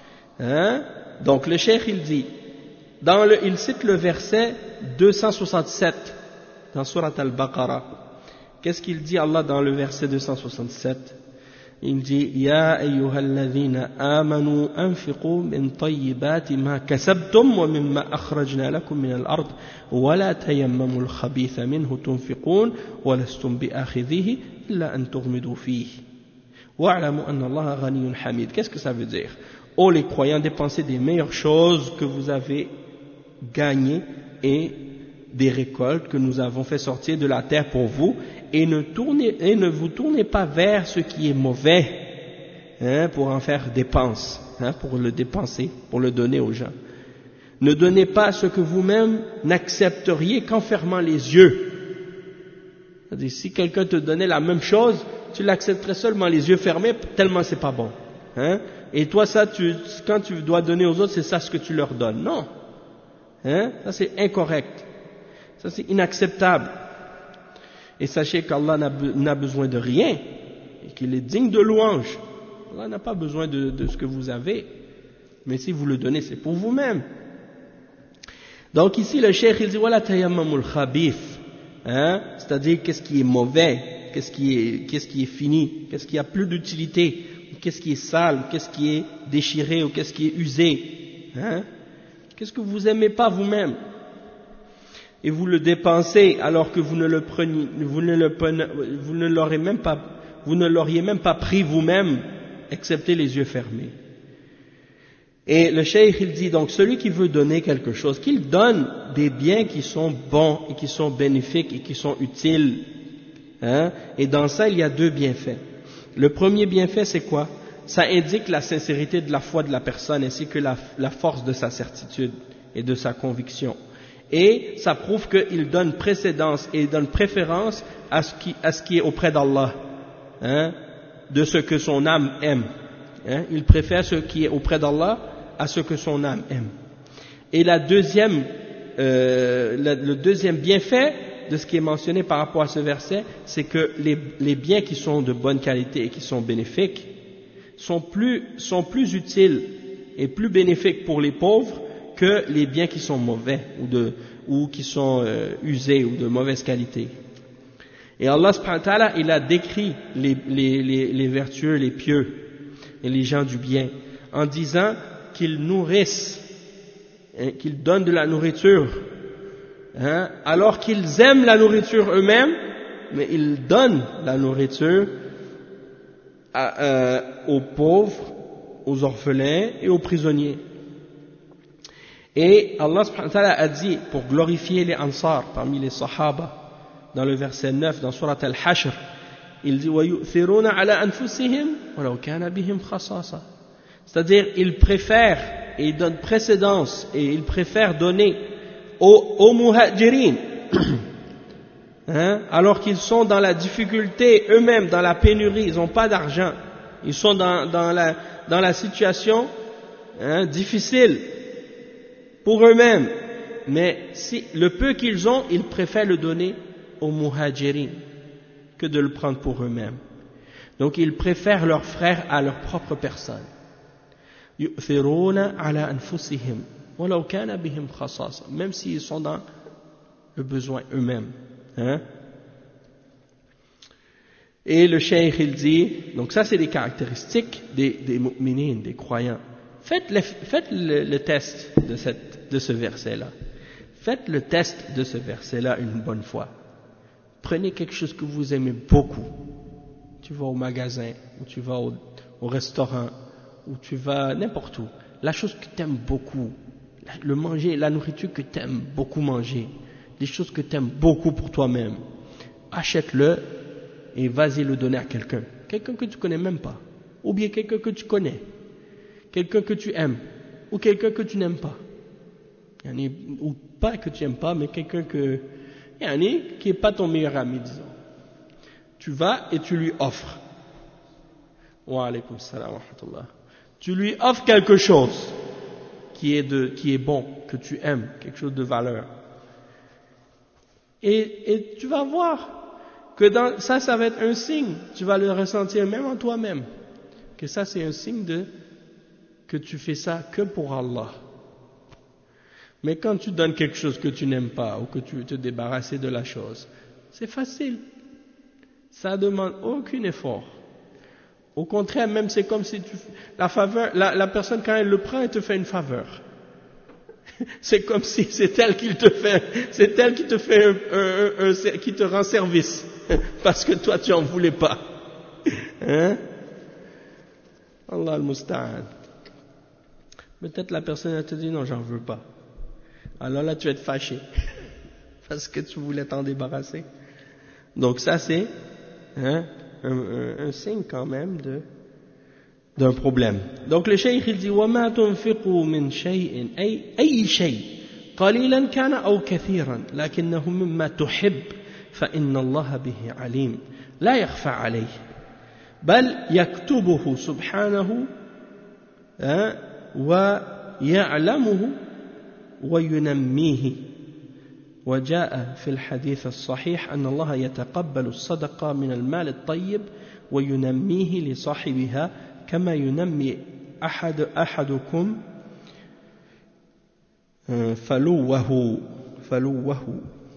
Donc le cheikh il dit, il cite le verset 267 dans Surat Al-Baqarah. Qu'est-ce qu'il dit Allah dans le verset 267? Il dit يا أيها الذين آمنوا أنفقوا من طيبات ما كسبتم ومما أخرجنا لكم من الأرض ولا تيمموا الخبيث منه تنفقون ولستم بآخذيه إلا أن تغمضوا فيه واعلموا أن الله غني حميد. Qu'est-ce que ça veut dire? Ô les croyants, dépensez des meilleures choses que vous avez gagnées et des récoltes que nous avons fait sortir de la terre pour vous, et ne vous tournez pas vers ce qui est mauvais pour en faire dépense, pour le dépenser, pour le donner aux gens. Ne donnez pas ce que vous-même n'accepteriez qu'en fermant les yeux. C'est-à-dire, si quelqu'un te donnait la même chose, tu l'accepterais seulement les yeux fermés, tellement c'est pas bon. Et toi, ça, quand tu dois donner aux autres, c'est ça ce que tu leur donnes. Non. Ça c'est incorrect. Ça c'est inacceptable. Et sachez qu'Allah n'a besoin de rien et qu'il est digne de louange. Allah n'a pas besoin de ce que vous avez, mais si vous le donnez, c'est pour vous-même. Donc ici, le cheikh, il dit, voilà tayammamul khabith, c'est-à-dire qu'est-ce qui est mauvais, qu'est-ce qui est fini, qu'est-ce qui a plus d'utilité, qu'est-ce qui est sale, qu'est-ce qui est déchiré, ou qu'est-ce qui est usé, qu'est-ce que vous aimez pas vous-même, et vous le dépensez alors que vous ne l'auriez même pas pris vous-même, excepté les yeux fermés. Et le cheikh, il dit donc, celui qui veut donner quelque chose, qu'il donne des biens qui sont bons et qui sont bénéfiques et qui sont utiles. Et dans ça, il y a deux bienfaits. Le premier bienfait, c'est quoi? Ça indique la sincérité de la foi de la personne ainsi que la force de sa certitude et de sa conviction. Et ça prouve qu'il donne précédence et donne préférence à ce qui est auprès d'Allah, de ce que son âme aime. Il préfère ce qui est auprès d'Allah à ce que son âme aime. Et le deuxième bienfait de ce qui est mentionné par rapport à ce verset, c'est que les biens qui sont de bonne qualité et qui sont bénéfiques sont plus utiles et plus bénéfiques pour les pauvres que les biens qui sont mauvais ou qui sont usés ou de mauvaise qualité. Et Allah subhanahu wa ta'ala, il a décrit les vertueux, les pieux et les gens du bien en disant qu'ils nourrissent, qu'ils donnent de la nourriture, alors qu'ils aiment la nourriture eux-mêmes, mais ils donnent la nourriture aux pauvres, aux orphelins et aux prisonniers. Et Allah subhanahu wa ta'ala a dit, pour glorifier les Ansar parmi les Sahaba, dans le verset 9, dans Surat Al-Hashr, il dit وَيُؤْثِرُونَ عَلَىٰ أَنفُسِهِمْ وَلَوْ كَانَ بِهِمْ خَصَاصَةٌ. C'est-à-dire, ils préfèrent et ils donnent précédence et ils préfèrent donner aux muhajirin, alors qu'ils sont dans la difficulté eux-mêmes, dans la pénurie, ils n'ont pas d'argent, ils sont dans la situation difficile pour eux-mêmes, mais si le peu qu'ils ont, ils préfèrent le donner aux muhajirin que de le prendre pour eux-mêmes. Donc ils préfèrent leurs frères à leur propre personne. يُؤْثِرُونَ عَلَىٰ أَنفُسِهِمْ وَلَوْ كَانَ بِهِمْ خَصَاصَةٌ, même s'ils sont dans le besoin eux-mêmes. Et le cheikh il dit, donc ça c'est les caractéristiques des mu'minines, des croyants. Faites le test de ce verset-là. Faites le test de ce verset-là une bonne fois. Prenez quelque chose que vous aimez beaucoup. Tu vas au magasin, ou tu vas au restaurant, ou tu vas n'importe où. La chose que tu aimes beaucoup, le manger, la nourriture que tu aimes beaucoup manger, les choses que tu aimes beaucoup pour toi-même, achète-le et vas-y le donner à quelqu'un. Quelqu'un que tu connais même pas. Ou bien quelqu'un que tu connais. Quelqu'un que tu aimes. Ou quelqu'un que tu n'aimes pas. Ou pas que tu n'aimes pas, mais quelqu'un qui n'est pas ton meilleur ami, disons. Tu vas et tu lui offres. Wa alaykum salam wa rahmatullah. Tu lui offres quelque chose qui est bon, que tu aimes, quelque chose de valeur. Et tu vas voir que ça va être un signe, tu vas le ressentir même en toi-même, que ça c'est un signe que tu fais ça que pour Allah. Mais quand tu donnes quelque chose que tu n'aimes pas ou que tu veux te débarrasser de la chose, c'est facile. Ça ne demande aucun effort. Au contraire, même c'est comme si la personne quand elle le prend, elle te fait une faveur. C'est comme si c'est elle qui te fait qui te rend service. Parce que toi tu en voulais pas. Allah al-Musta'an. Peut-être la personne elle te dit non, j'en veux pas. Alors là tu vas être fâché. Parce que tu voulais t'en débarrasser. Donc ça c'est un signe quand même d'un problème. Donc le cheikh il dit وَمَا تُنْفِقُوا مِنْ شَيْءٍ أي شيء قليلا كان أو كثيرا لكنه مما تحب فإن الله به عليم لا يخفى عليه بل يكتبه سبحانه ويعلمه وينميه. وجاء في الحديث الصحيح أن الله يتقبل الصدقة من المال الطيب وينميه لصاحبها كما ينمي أحدكم فلوه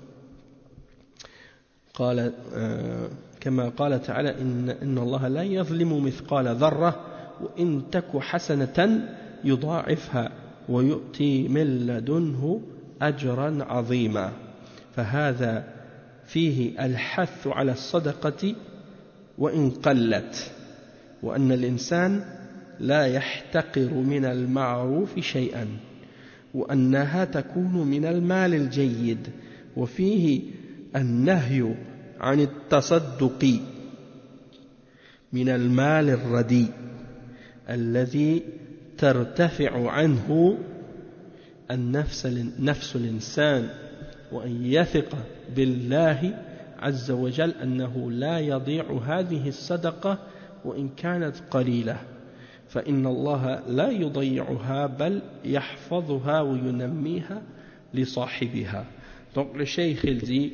قال كما قال تعالى إن الله لا يظلم مثقال ذرة وإن تك حسنة يضاعفها ويؤتي من لدنه أجرا عظيما فهذا فيه الحث على الصدقة وإن قلت وأن الإنسان لا يحتقر من المعروف شيئا وأنها تكون من المال الجيد وفيه النهي عن التصدق من المال الرديء الذي ترتفع عنه نفس الإنسان وأن يثق بالله عز وجل أنه لا يضيع هذه الصدقة وإن كانت قليلة فإن الله لا يضيعها بل يحفظها وينميها لصاحبها. Donc le cheikh il dit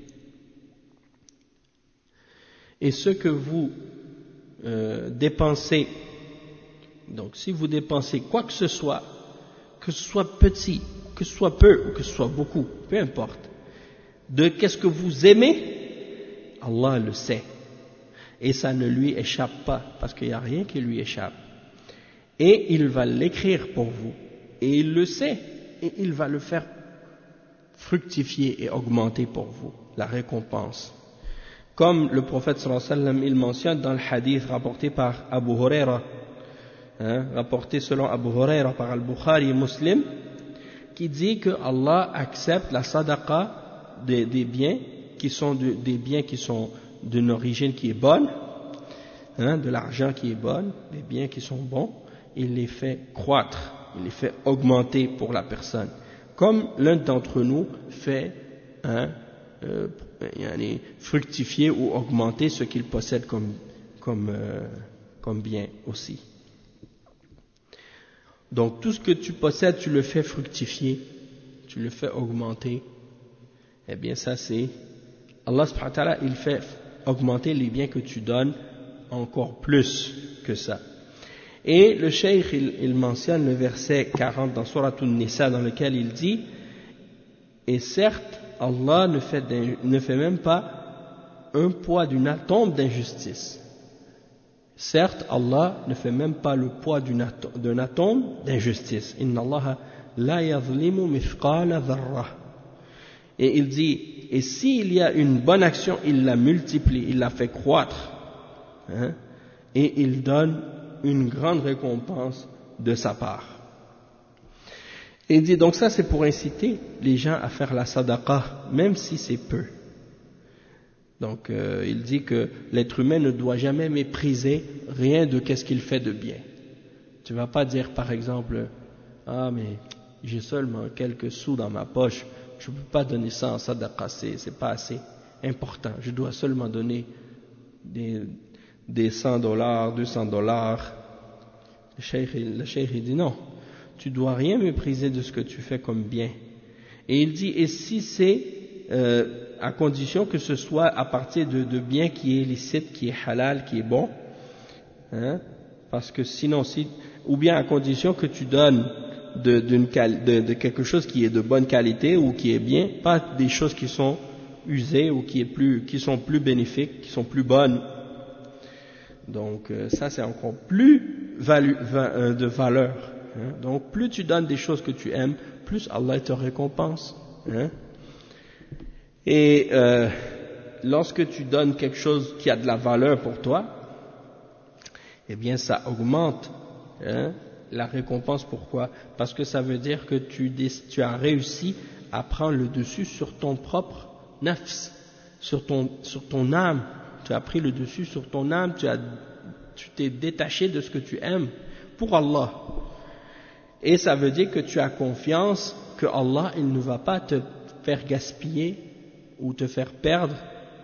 et ce que vous dépensez, donc si vous dépensez quoi que ce soit petit, que ce soit peu ou que ce soit beaucoup, peu importe, de qu'est-ce que vous aimez, Allah le sait et ça ne lui échappe pas parce qu'il n'y a rien qui lui échappe et il va l'écrire pour vous et il le sait et il va le faire fructifier et augmenter pour vous la récompense. Comme le prophète sallallahu alayhi wa sallam il mentionne dans le hadith rapporté par Abu Huraira, rapporté selon Abu Huraira par Al-Bukhari et Muslim, qui dit que Allah accepte la sadaqa des biens qui sont des biens qui sont d'une origine qui est bonne, de l'argent qui est bon, des biens qui sont bons, il les fait croître, il les fait augmenter pour la personne. Comme l'un d'entre nous fait fructifier ou augmenter ce qu'il possède comme bien aussi. Donc tout ce que tu possèdes, tu le fais fructifier, tu le fais augmenter. Eh bien ça c'est Allah subhanahu wa ta'ala, il fait augmenter les biens que tu donnes encore plus que ça. Et le cheikh il mentionne le verset 40 dans Surat An-Nisa dans lequel il dit et certes Allah ne fait même pas un poids d'une atome d'injustice. Certes, Allah ne fait même pas le poids d'un atome d'injustice. Inna Allah la yazlimu mithqala dharra. Et il dit, et s'il y a une bonne action, il la multiplie, il la fait croître. Et il donne une grande récompense de sa part. Et il dit, donc ça c'est pour inciter les gens à faire la sadaqa, même si c'est peu. Donc il dit que l'être humain ne doit jamais mépriser rien de qu'est-ce qu'il fait de bien. Tu ne vas pas dire par exemple, ah mais j'ai seulement quelques sous dans ma poche, je ne peux pas donner ça en sadaqa, c'est pas assez important, je dois seulement donner des $100, $200. Le cheikh il dit non, tu ne dois rien mépriser de ce que tu fais comme bien. Et il dit, et si c'est à condition que ce soit à partir de bien qui est licite, qui est halal, qui est bon, parce que sinon, ou bien à condition que tu donnes de quelque chose qui est de bonne qualité ou qui est bien, pas des choses qui sont usées ou qui sont plus bénéfiques, qui sont plus bonnes. Donc ça c'est encore plus de valeur. Donc plus tu donnes des choses que tu aimes, plus Allah te récompense. Et lorsque tu donnes quelque chose qui a de la valeur pour toi, eh bien ça augmente la récompense. Pourquoi? Parce que ça veut dire que tu as réussi à prendre le dessus sur ton propre nafs, sur ton âme. Tu as pris le dessus sur ton âme, tu t'es détaché de ce que tu aimes pour Allah. Et ça veut dire que tu as confiance que Allah, il ne va pas te faire gaspiller ou te faire perdre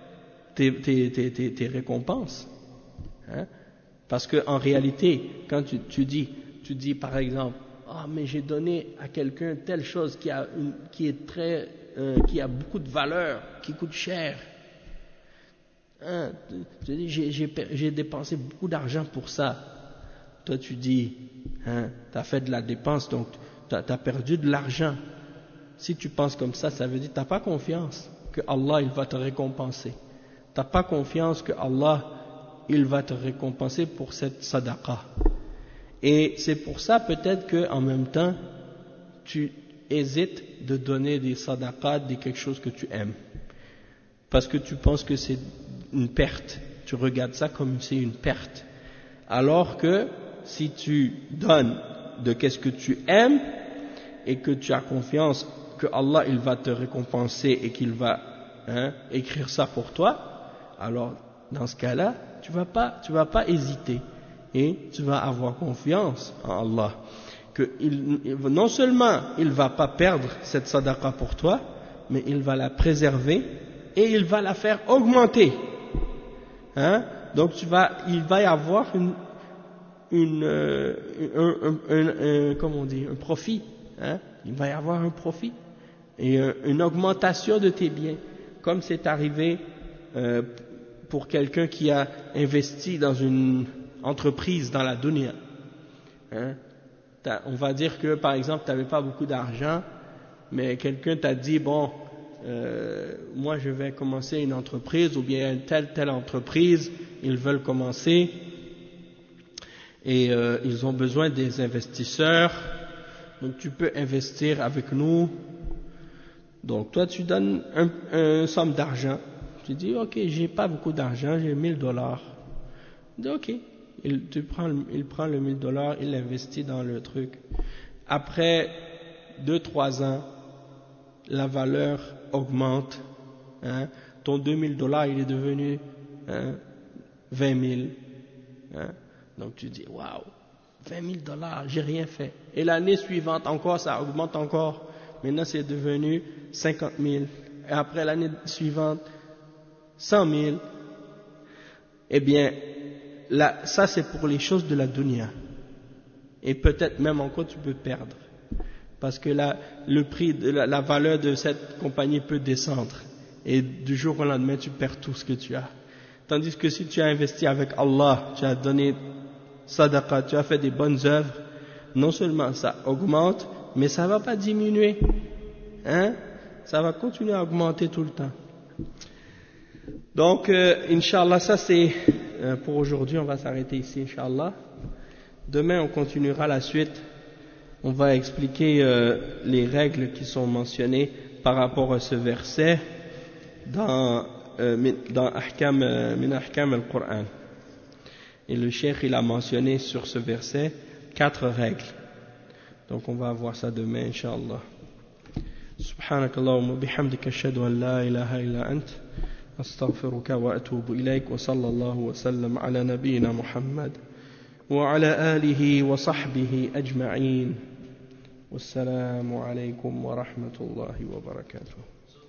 tes récompenses. Parce qu'en réalité, quand tu dis par exemple, mais j'ai donné à quelqu'un telle chose qui a beaucoup de valeur, qui coûte cher. Tu dis, j'ai dépensé beaucoup d'argent pour ça. toi tu dis, hein, tu as fait de la dépense, donc tu as perdu de l'argent. Si tu penses comme ça, ça veut dire que tu n'as pas confiance que Allah il va te récompenser. Tu n'as pas confiance que Allah il va te récompenser pour cette sadaqa. Et c'est pour ça peut-être qu'en même temps, tu hésites de donner des sadaqas de quelque chose que tu aimes. Parce que tu penses que c'est une perte. Tu regardes ça comme c'est une perte. Alors que si tu donnes de qu'est-ce que tu aimes et que tu as confiance que Allah il va te récompenser et qu'il va écrire ça pour toi, alors dans ce cas-là, tu vas pas hésiter et tu vas avoir confiance en Allah que non seulement il va pas perdre cette sadaqa pour toi, mais il va la préserver et il va la faire augmenter. Donc il va y avoir comment on dit, un profit. Il va y avoir un profit et une augmentation de tes biens, comme c'est arrivé pour quelqu'un qui a investi dans une entreprise dans la dunya. On va dire que par exemple tu n'avais pas beaucoup d'argent, mais quelqu'un t'a dit bon, moi je vais commencer une entreprise, ou bien telle entreprise, ils veulent commencer et ils ont besoin des investisseurs, donc tu peux investir avec nous. Donc toi tu donnes une somme d'argent, tu dis ok, j'ai pas beaucoup d'argent, j'ai $1000. Il dit ok, il prend le $1000, il investit dans le truc. Après 2-3 ans, la valeur augmente, ton $2000 il est devenu 20 000. Donc tu dis waouh, $20 000, j'ai rien fait. Et l'année suivante encore, ça augmente encore. Maintenant c'est devenu 50 000. Et après l'année suivante, 100 000. Eh bien, là, ça c'est pour les choses de la dunya. Et peut-être même encore tu peux perdre. Parce que là, le prix, la valeur de cette compagnie peut descendre. Et du jour au lendemain, tu perds tout ce que tu as. Tandis que si tu as investi avec Allah, tu as donné sadaqa, tu as fait des bonnes œuvres, non seulement ça augmente, mais ça ne va pas diminuer. Ça va continuer à augmenter tout le temps. Donc, Inch'Allah, ça c'est pour aujourd'hui, on va s'arrêter ici, Inch'Allah. Demain, on continuera la suite. On va expliquer les règles qui sont mentionnées par rapport à ce verset dans Ahkam al-Qur'an. Et le cheikh il a mentionné sur ce verset 4 règles. Donc on va voir ça demain, Inch'Allah. Subhanakallahumma bihamdika ashhadu an la ilaha illa ant astaghfiruka wa atubu ilayk wa sallallahu wa sallam ala nabiyyina Muhammad wa ala alihi wa sahbihi ajma'in. Wassalamu alaykum wa rahmatullahi wa barakatuh.